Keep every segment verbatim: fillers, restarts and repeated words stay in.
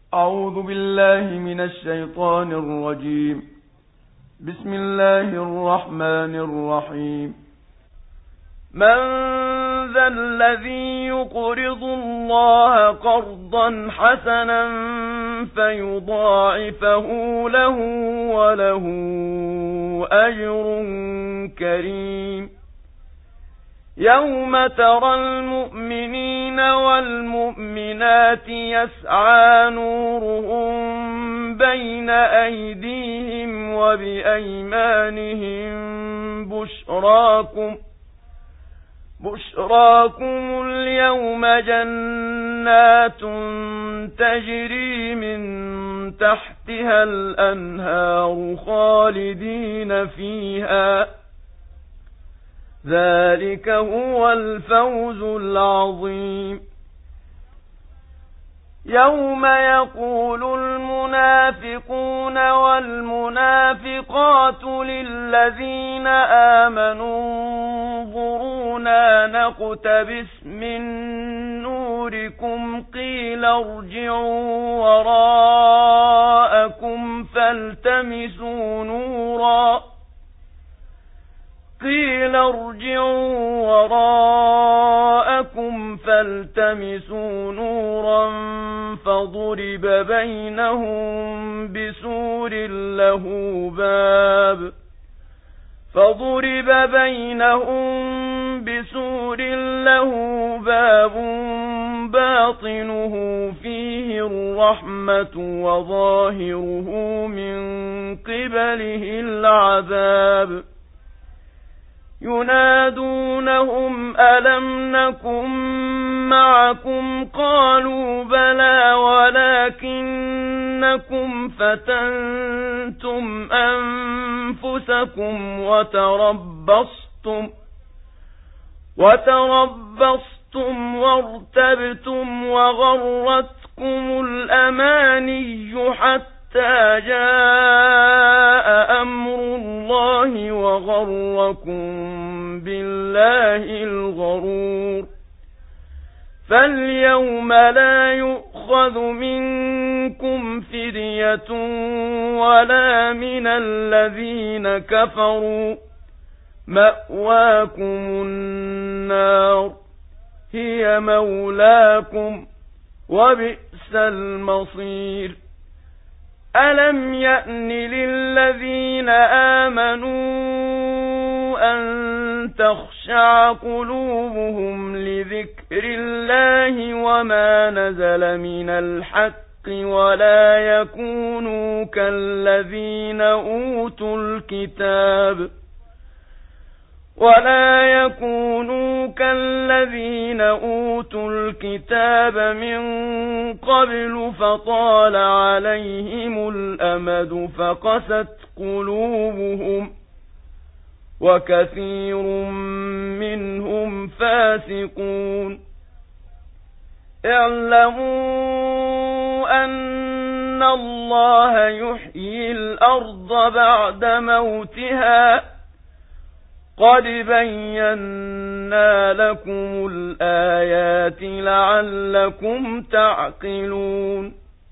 أعوذ بالله من الشيطان الرجيم. بسم الله الرحمن الرحيم. من ذا الذي يقرض الله قرضا حسنا فيضاعفه له وله أجر كريم. يوم ترى المؤمنين والمؤمنات يسعى نورهم بين أيديهم وبأيمانهم بشراكم بشراكم اليوم جنات تجري من تحتها الأنهار خالدين فيها، ذلك هو الفوز العظيم. يوم يقول المنافقون والمنافقات للذين آمنوا انظرونا نقتبس من نوركم قيل ارجعوا وراءكم فالتمسوا نورا قيل ارجعوا وراءكم فالتمسوا نورا فضرب بينهم بسور له باب فضرب بينهم بسور له باب باطنه فيه الرحمة وظاهره من قبله العذاب. ينادونهم ألم نكن معكم قالوا بلى ولكنكم فتنتم أنفسكم وتربصتم وتربصتم وارتبتم وغرتكم الأماني حتى جاء أمر الله وغركم بالله الغرور. فاليوم لا يؤخذ منكم فدية ولا من الذين كفروا، مأواكم النار هي مولاكم وبئس المصير. ألم يأن للذين آمنوا أن تخشع قلوبهم لذكر الله وما نزل من الحق ولا يكونوا كالذين أوتوا الكتاب ولا يكونوا كالذين أوتوا الكتاب من قبل فطال عليهم الأمد فقست قلوبهم وكثير منهم فاسقون. اعلموا أن الله يحيي الأرض بعد موتها قد بينا لكم الآيات لعلكم تعقلون.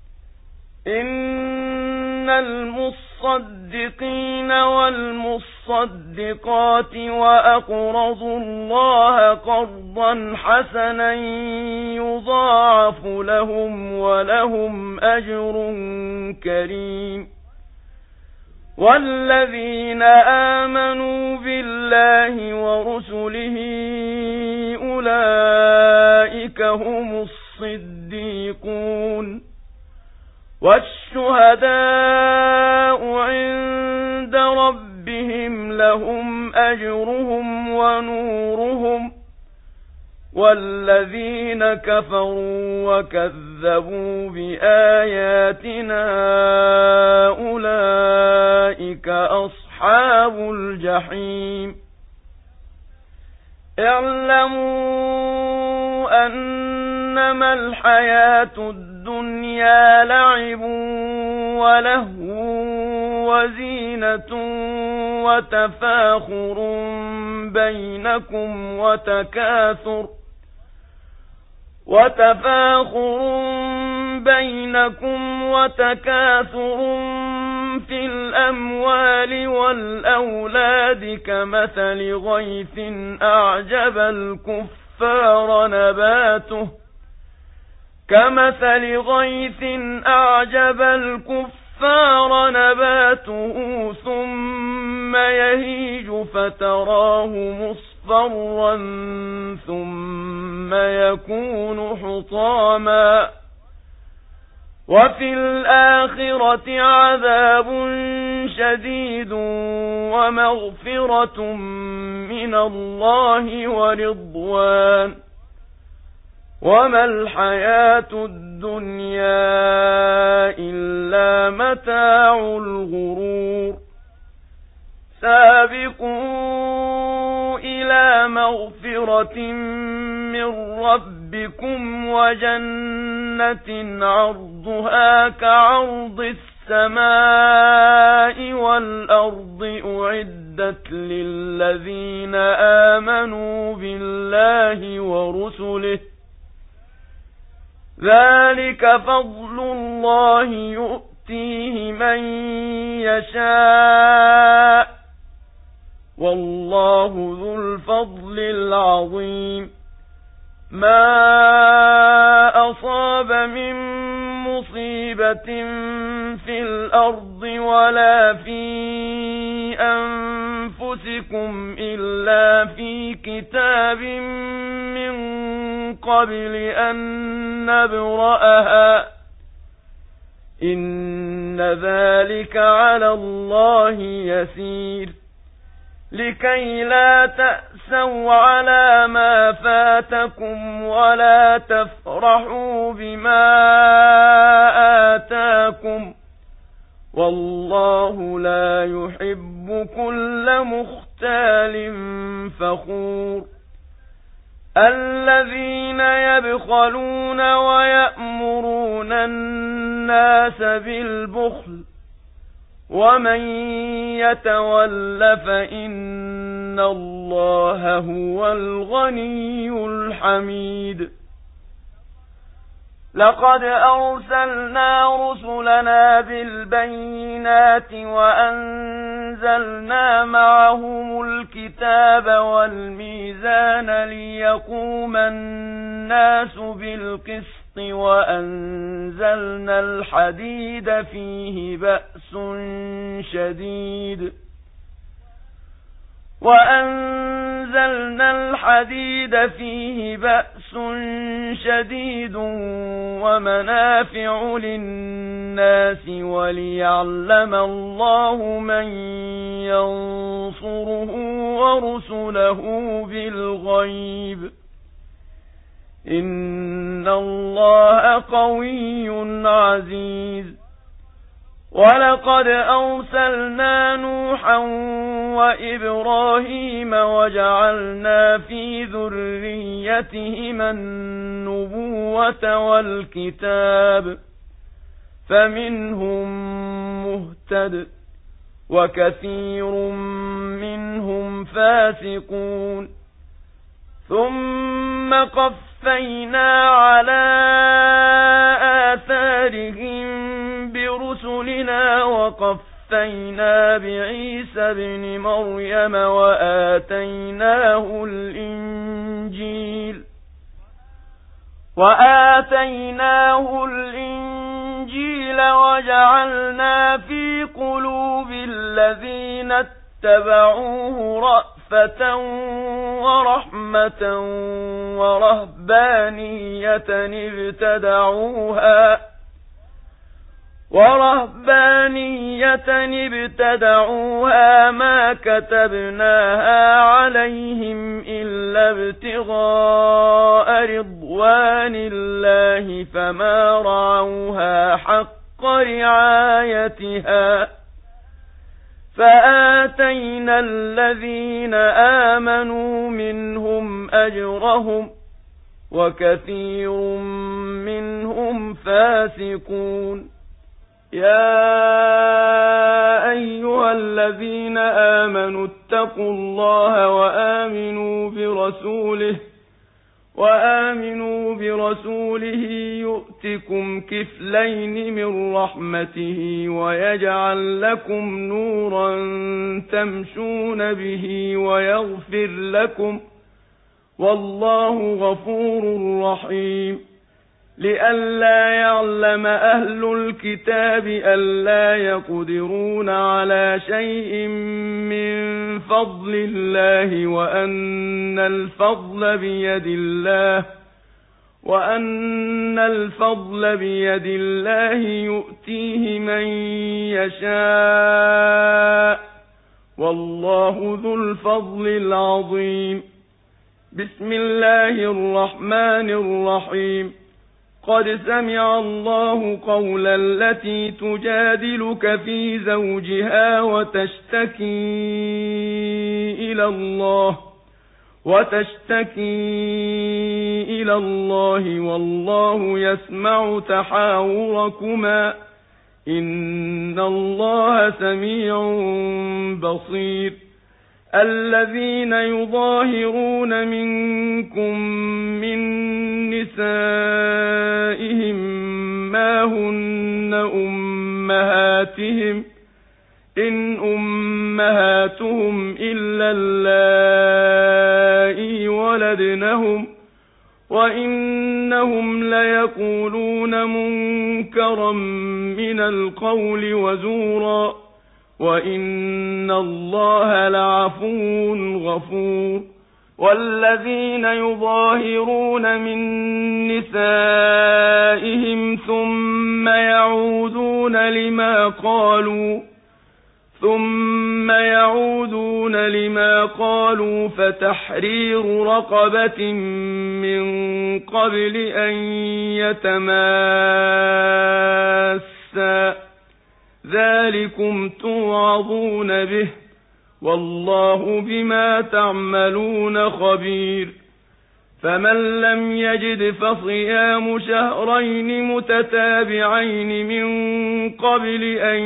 إن المصدقين والمصدقات وأقرضوا الله قرضا حسنا يضاعف لهم ولهم أجر كريم. والذين آمنوا بالله ورسله أولئك هم الصديقون والشهداء عند ربهم لهم أجرهم ونورهم. والذين كفروا وكذبوا بآياتنا أولئك أصحاب الجحيم. اعلموا أنما الحياة الدنيا لعب ولهو وزينة وتفاخر بينكم وتكاثر وتفاخر بينكم وتكاثر في الأموال والأولاد كمثل غيث أعجب الكفار نباته كمثل غيث أعجب الكفار نباته ثم يهيج فتراه مصفرا ثم يكون حطاما وفي الآخرة عذاب شديد ومغفرة من الله ورضوان وما الحياة الدنيا إلا متاع الغرور سابقوا إلى مغفرة من ربكم وجنة عرضها كعرض السماء والأرض أعدت للذين آمنوا بالله ورسله ذلك فضل الله يؤتيه من يشاء والله ذو الفضل العظيم ما أصاب من مصيبة في الأرض ولا في أنفسكم إلا في كتاب من قبل أن نبرأها إن ذلك على الله يسير لكي لا تأسوا على ما فاتكم ولا تفرحوا بما آتاكم والله لا يحب كل مختال فخور الذين يبخلون ويأمرون الناس بالبخل ومن يتول فإن الله هو الغني الحميد لقد أرسلنا رسلنا بالبينات وأنزلنا معهم الكتاب والميزان ليقوم الناس بالقسط وأنزلنا الحديد فيه بأس شديد وأنزلنا الحديد فيه بأس شديد ومنافع للناس وليعلم الله من ينصره ورسله بالغيب إن الله قوي عزيز ولقد أرسلنا نوحا وإبراهيم وجعلنا في ذريتهما النبوة والكتاب فمنهم مهتد وكثير منهم فاسقون ثم قفينا على آثارهم برسلنا وقفينا بعيسى ابن مريم وآتيناه الإنجيل وآتيناه الإنجيل وجعلنا في قلوب الذين اتبعوه رأفة ورحمة ورهبانية ابتدعوها ورهبانية ابتدعوها ما كتبناها عليهم إلا ابتغاء رضوان الله فما رعوها حق رعايتها فآتينا الذين آمنوا منهم أجرهم وكثير منهم فاسقون يا أيها الذين آمنوا اتقوا الله وآمنوا برسوله وآمنوا برسوله يؤتكم كفلين من رحمته ويجعل لكم نورا تمشون به ويغفر لكم والله غفور رحيم لئلا يعلم أهل الكتاب ألا يقدرون على شيء من فضل الله وأن الفضل بيد الله وأن الفضل بيد الله يؤتيه من يشاء والله ذو الفضل العظيم بسم الله الرحمن الرحيم قد سمع الله قول التي تجادلك في زوجها وتشتكي إلى الله وتشتكي إلى الله والله يسمع تحاوركما إن الله سميع بصير الذين يظاهرون منكم من نسائهم ما هن أمهاتهم إن أمهاتهم إلا اللائي ولدنهم وإنهم ليقولون منكرا من القول وزورا وإن الله لعفو غفور والذين يظاهرون من نسائهم ثم يعودون لما قالوا ثم يعودون لما قالوا فتحرير رقبة من قبل أن يتماسا ذلكم توعظون به والله بما تعملون خبير فمن لم يجد فصيام شهرين متتابعين من قبل أن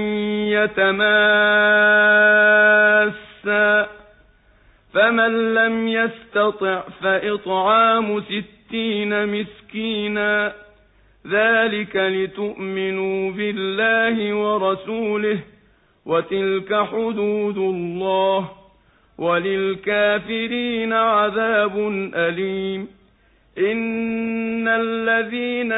يتماسا فمن لم يستطع فإطعام ستين مسكينا ذلك لتؤمنوا بالله ورسوله وتلك حدود الله وللكافرين عذاب أليم إن الذين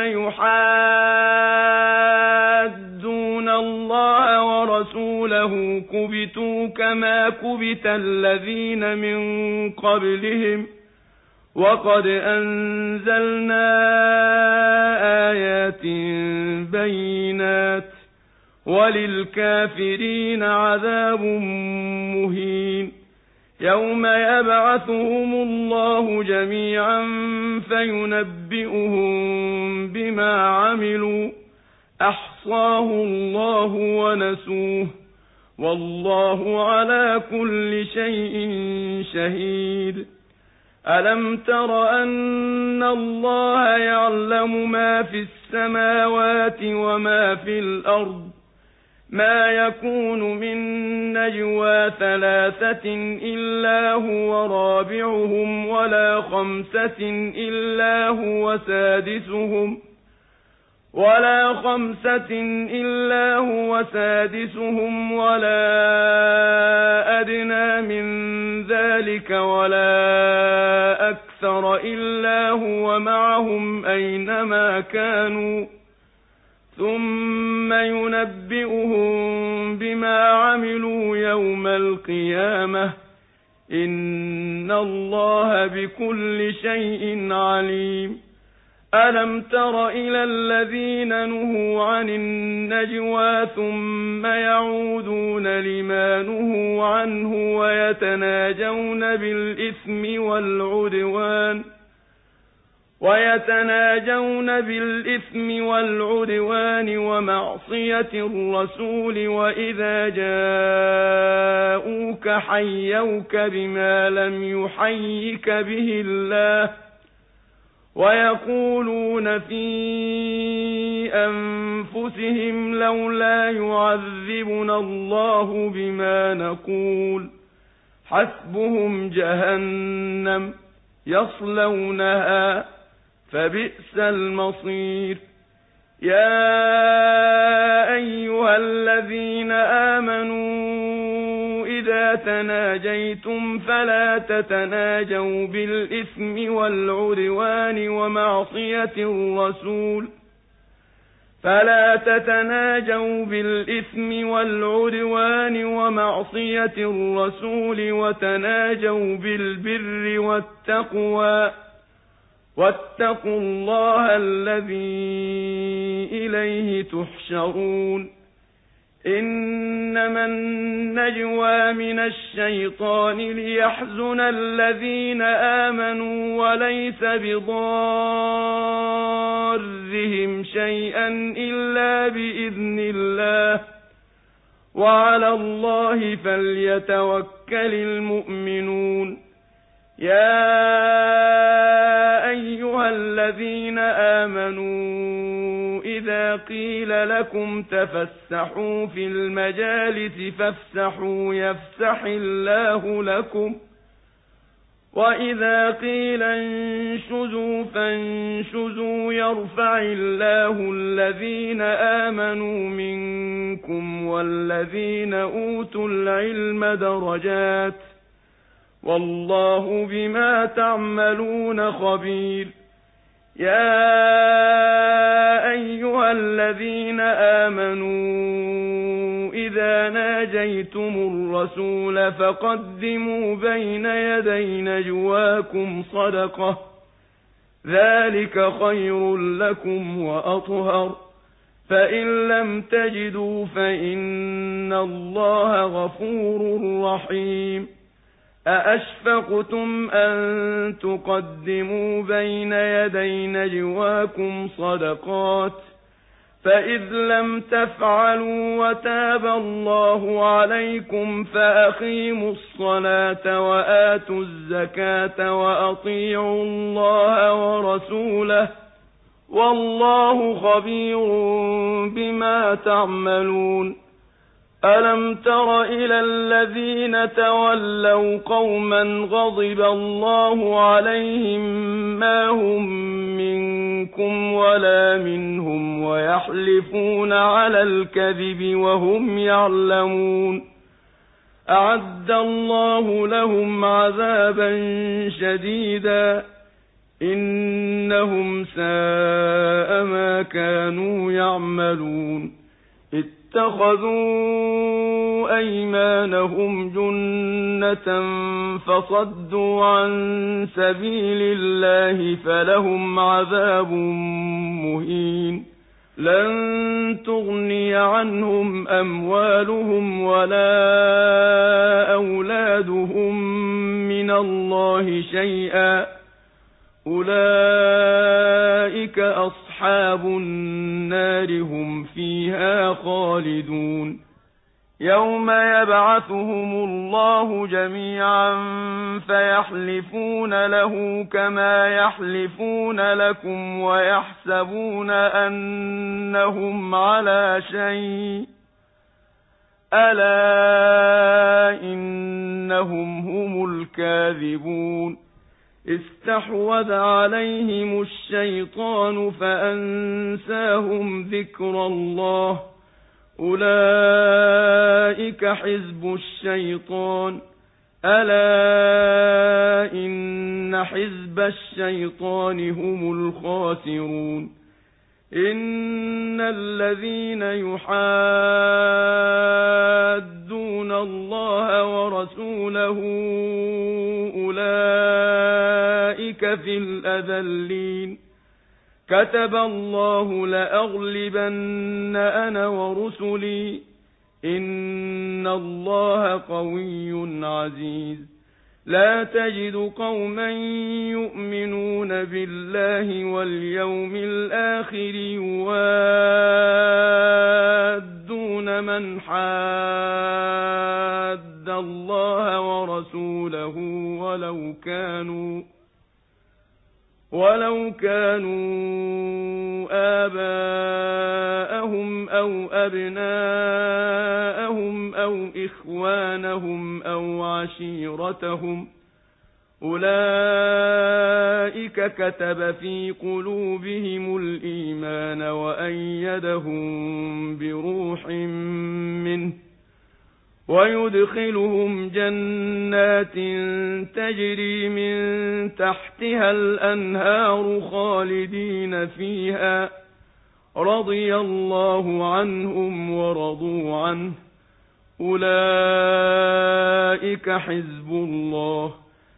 يحادون الله ورسوله كبتوا كما كبت الذين من قبلهم وقد أنزلنا آيات بينات وللكافرين عذاب مهين يوم يبعثهم الله جميعا فينبئهم بما عملوا أحصاه الله ونسوه والله على كل شيء شهيد ألم تر أن الله يعلم ما في السماوات وما في الأرض ما يكون من نجوى ثلاثة إلا هو رابعهم ولا خمسة إلا هو سادسهم ولا خمسة إلا هو سادسهم ولا أدنى من ذلك ولا أكثر إلا هو معهم أينما كانوا ثم ينبئهم بما عملوا يوم القيامة إن الله بكل شيء عليم ألم تر إلى الذين نهوا عن النجوى ثم يعودون لما نهوا عنه ويتناجون بالإثم والعدوان ويتناجون بالإثم والعدوان ومعصية الرسول وإذا جاءوك حيوك بما لم يحيك به الله ويقولون في أنفسهم لولا يعذبنا الله بما نقول حسبهم جهنم يصلونها فبئس المصير. يا أيها الذين آمنوا إذا تناجيتم فلا تتناجوا بالإثم والعدوان ومعصية الرسول فلا تتناجوا بالإثم والعدوان ومعصية الرسول وتناجوا بالبر والتقوى واتقوا الله الذي إليه تحشرون. إنما النجوى من الشيطان ليحزن الذين آمنوا وليس بضارهم شيئا إلا بإذن الله وعلى الله فليتوكل المؤمنون. يا أيها الذين آمنوا إذا قيل لكم تفسحوا في المجالس فافسحوا يفسح الله لكم وإذا قيل انشزوا فانشزوا يرفع الله الذين آمنوا منكم والذين أوتوا العلم درجات والله بما تعملون خبير. يا أيها الذين آمنوا إذا ناجيتم الرسول فقدموا بين يدي نجواكم صدقة ذلك خير لكم وأطهر فإن لم تجدوا فإن الله غفور رحيم. أأشفقتم أن تقدموا بين يدي نجواكم صدقات فإذ لم تفعلوا وتاب الله عليكم فأقيموا الصلاة وآتوا الزكاة وأطيعوا الله ورسوله والله خبير بما تعملون. ألم تر إلى الذين تولوا قوما غضب الله عليهم ما هم منكم ولا منهم ويحلفون على الكذب وهم يعلمون أعد الله لهم عذابا شديدا إنهم ساء ما كانوا يعملون. اتخذوا أيمانهم جنة فصدوا عن سبيل الله فلهم عذاب مهين. لن تغني عنهم أموالهم ولا أولادهم من الله شيئا أولئك أصحاب النار هم فيها خالدون. يوم يبعثهم الله جميعا فيحلفون له كما يحلفون لكم ويحسبون أنهم على شيء ألا إنهم هم الكاذبون. استحوذ عليهم الشيطان فأنساهم ذكر الله أولئك حزب الشيطان ألا إن حزب الشيطان هم الخاسرون. إن الذين يحادون الله ورسوله أولئك في الأذلين. كتب الله لأغلبن أنا ورسلي إن الله قوي عزيز. لا تجد قوما يؤمنون بالله واليوم الآخر يوادون من حاد الله ورسوله ولو كانوا ولو كانوا آباءهم أو أبناءهم أو إخوانهم أو عشيرتهم أولئك كتب في قلوبهم الإيمان وأيدهم بروح منه ويدخلهم جنات تجري من تحتها الأنهار خالدين فيها رضي الله عنهم ورضوا عنه أولئك حزب الله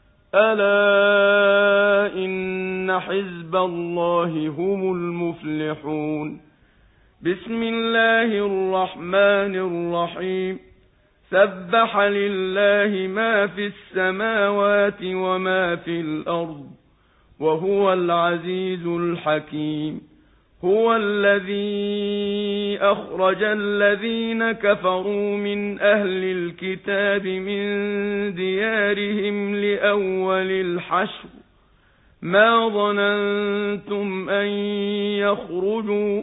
ألا إن حزب الله هم المفلحون بسم الله الرحمن الرحيم سبح لله ما في السماوات وما في الأرض وهو العزيز الحكيم هو الذي أخرج الذين كفروا من أهل الكتاب من ديارهم لأول الحشر ما ظننتم أن يخرجوا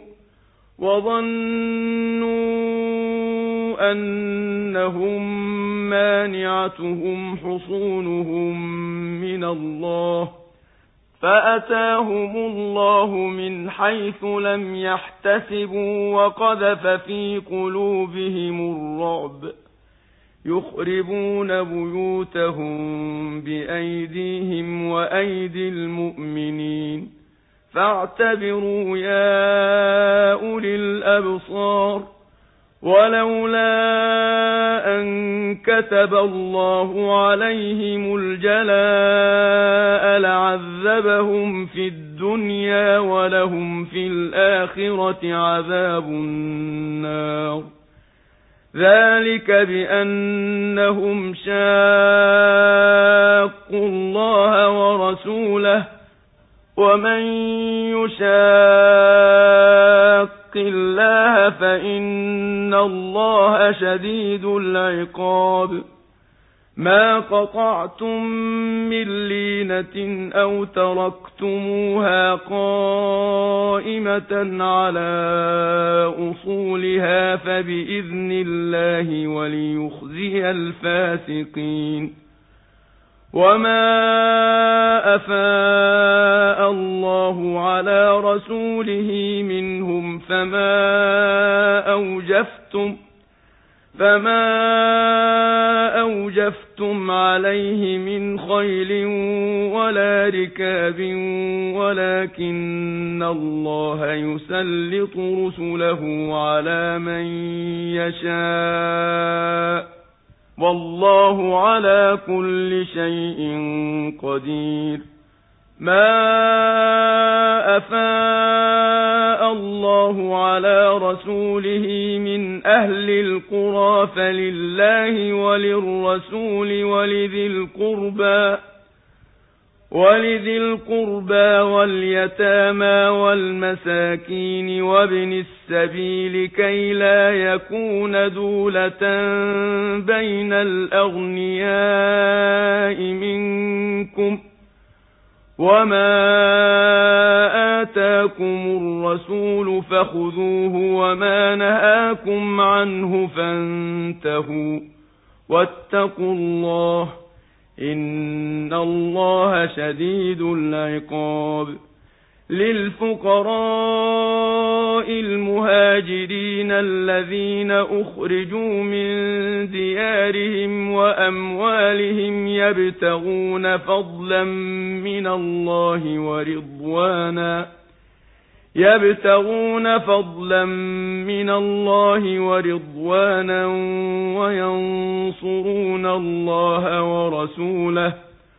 وظنوا أنهم مانعتهم حصونهم من الله فأتاهم الله من حيث لم يحتسبوا وقذف في قلوبهم الرعب يخربون بيوتهم بأيديهم وأيدي المؤمنين فاعتبروا يا أولي الأبصار ولولا أن كتب الله عليهم الجلاء لعذبهم في الدنيا ولهم في الآخرة عذاب النار ذلك بأنهم شاقوا الله ورسوله ومن يشاق الله فإن الله شديد العقاب ما قطعتم من لينة أو تركتموها قائمة على أصولها فبإذن الله وليخزي الفاسقين وما أفاء الله على رسوله منهم فما أوجفتم فما أوجفتم عليه من خيل ولا ركاب ولكن الله يسلط رسله على من يشاء والله على كل شيء قدير ما أفاء الله على رسوله من أهل القرى فلله وللرسول ولذي القربى ولذي القربى واليتامى والمساكين وابن السبيل كي لا يكون دولة بين الأغنياء منكم وما آتاكم الرسول فخذوه وما نهاكم عنه فانتهوا واتقوا الله إن الله شديد العقاب للفقراء المهاجرين الذين أخرجوا من ديارهم وأموالهم يبتغون فضلا من الله ورضوانا يبتغون فضلا من الله ورضوانا وينصرون الله ورسوله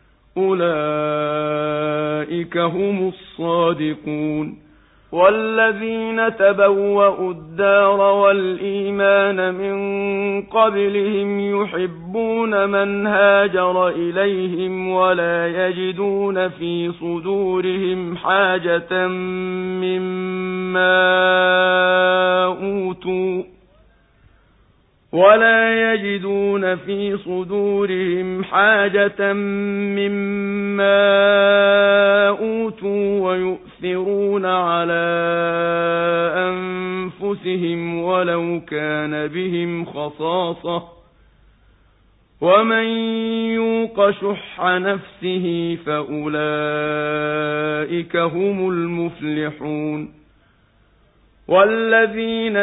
أولئك هم الصادقون والذين تبوأوا الدار والإيمان من قبلهم يحبون من هاجر إليهم ولا يجدون في صدورهم حاجة مما أوتوا ولا يجدون في صدورهم حاجة مما أوتوا ويؤثرون على أنفسهم ولو كان بهم خصاصة ومن يوق شح نفسه فأولئك هم المفلحون والذين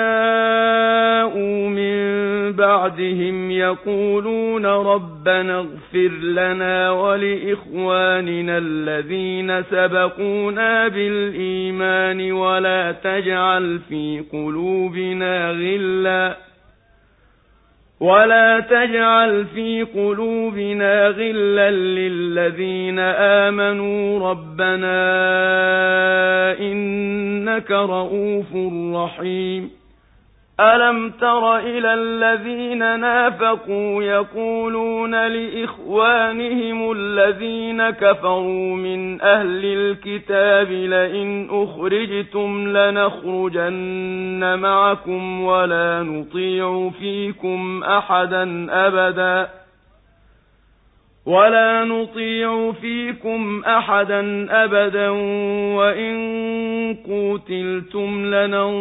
جاءوا من بعدهم يقولون ربنا اغفر لنا ولإخواننا الذين سبقونا بالإيمان ولا تجعل في قلوبنا غلا ولا تجعل في قلوبنا غلا للذين آمنوا ربنا إنك رؤوف رحيم ألم تر إلى الذين نافقوا يقولون لإخوانهم الذين كفروا من أهل الكتاب لئن أخرجتم لنخرجن معكم ولا نطيع فيكم أحدا أبدا ولا نطيع فيكم أحدا أبدا وإن قوتلتم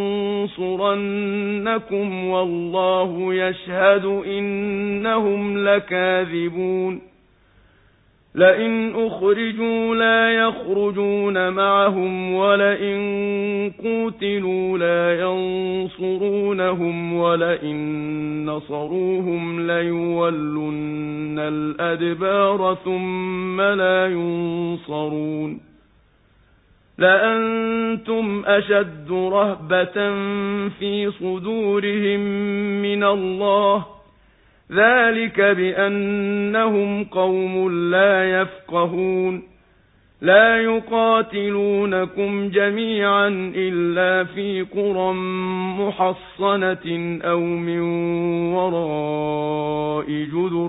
لننصرنكم والله يشهد إنهم لكاذبون لئن أخرجوا لا يخرجون معهم ولئن قوتلوا لا ينصرونهم ولئن نصروهم ليولن الأدبار ثم لا ينصرون لأنتم أشد رهبة في صدورهم من الله ذلك بأنهم قوم لا يفقهون لا يقاتلونكم جميعا إلا في قرى محصنة أو من وراء جدر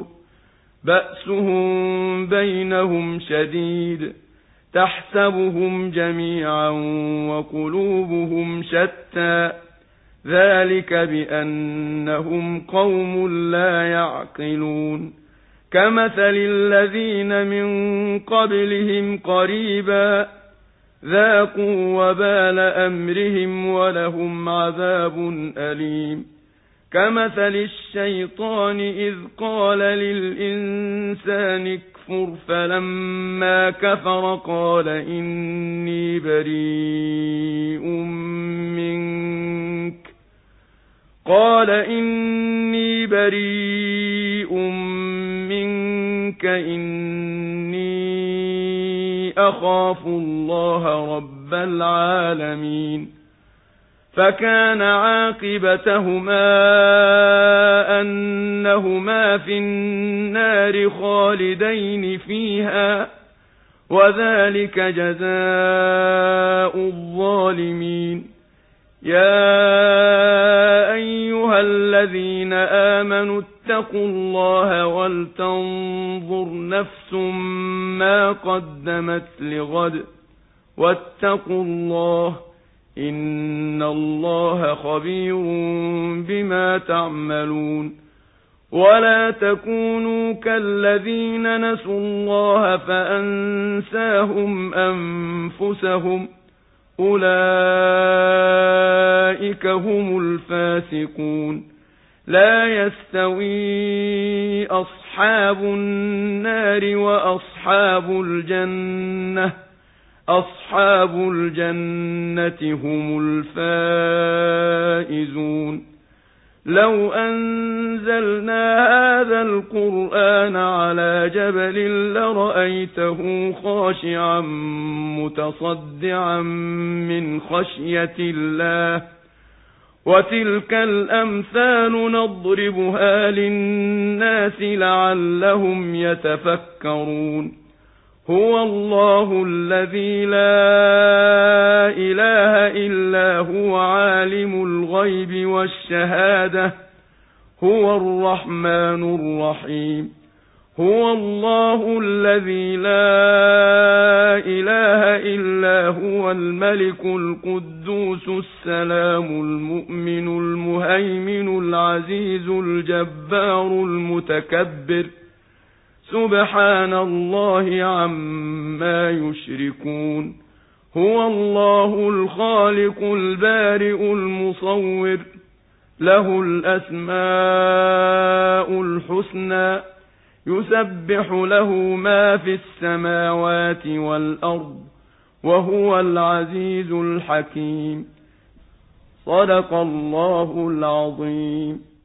بأسهم بينهم شديد تحسبهم جميعا وقلوبهم شتى ذلك بأنهم قوم لا يعقلون كمثل الذين من قبلهم قريبا ذاقوا وبال أمرهم ولهم عذاب أليم كمثل الشيطان إذ قال للإنسان اكفر فلما كفر قال إني بريء منك قال إني بريء منك إني أخاف الله رب العالمين فكان عاقبتهما أنهما في النار خالدين فيها وذلك جزاء الظالمين يا أيها الذين آمنوا اتقوا الله ولتنظر نفس ما قدمت لغد واتقوا الله إن الله خبير بما تعملون ولا تكونوا كالذين نسوا الله فأنساهم أنفسهم أولئك هم الفاسقون لا يستوي أصحاب النار وأصحاب الجنة أصحاب الجنة هم الفائزون لو أنزلنا هذا القرآن على جبل لرأيته خاشعا متصدعا من خشية الله وتلك الأمثال نضربها للناس لعلهم يتفكرون هو الله الذي لا إله إلا هو عالم الغيب والشهادة هو الرحمن الرحيم هو الله الذي لا إله إلا هو الملك القدوس السلام المؤمن المهيمن العزيز الجبار المتكبر سبحان الله عما يشركون هو الله الخالق البارئ المصور له الأسماء الحسنى يسبح له ما في السماوات والأرض وهو العزيز الحكيم. صدق الله العظيم.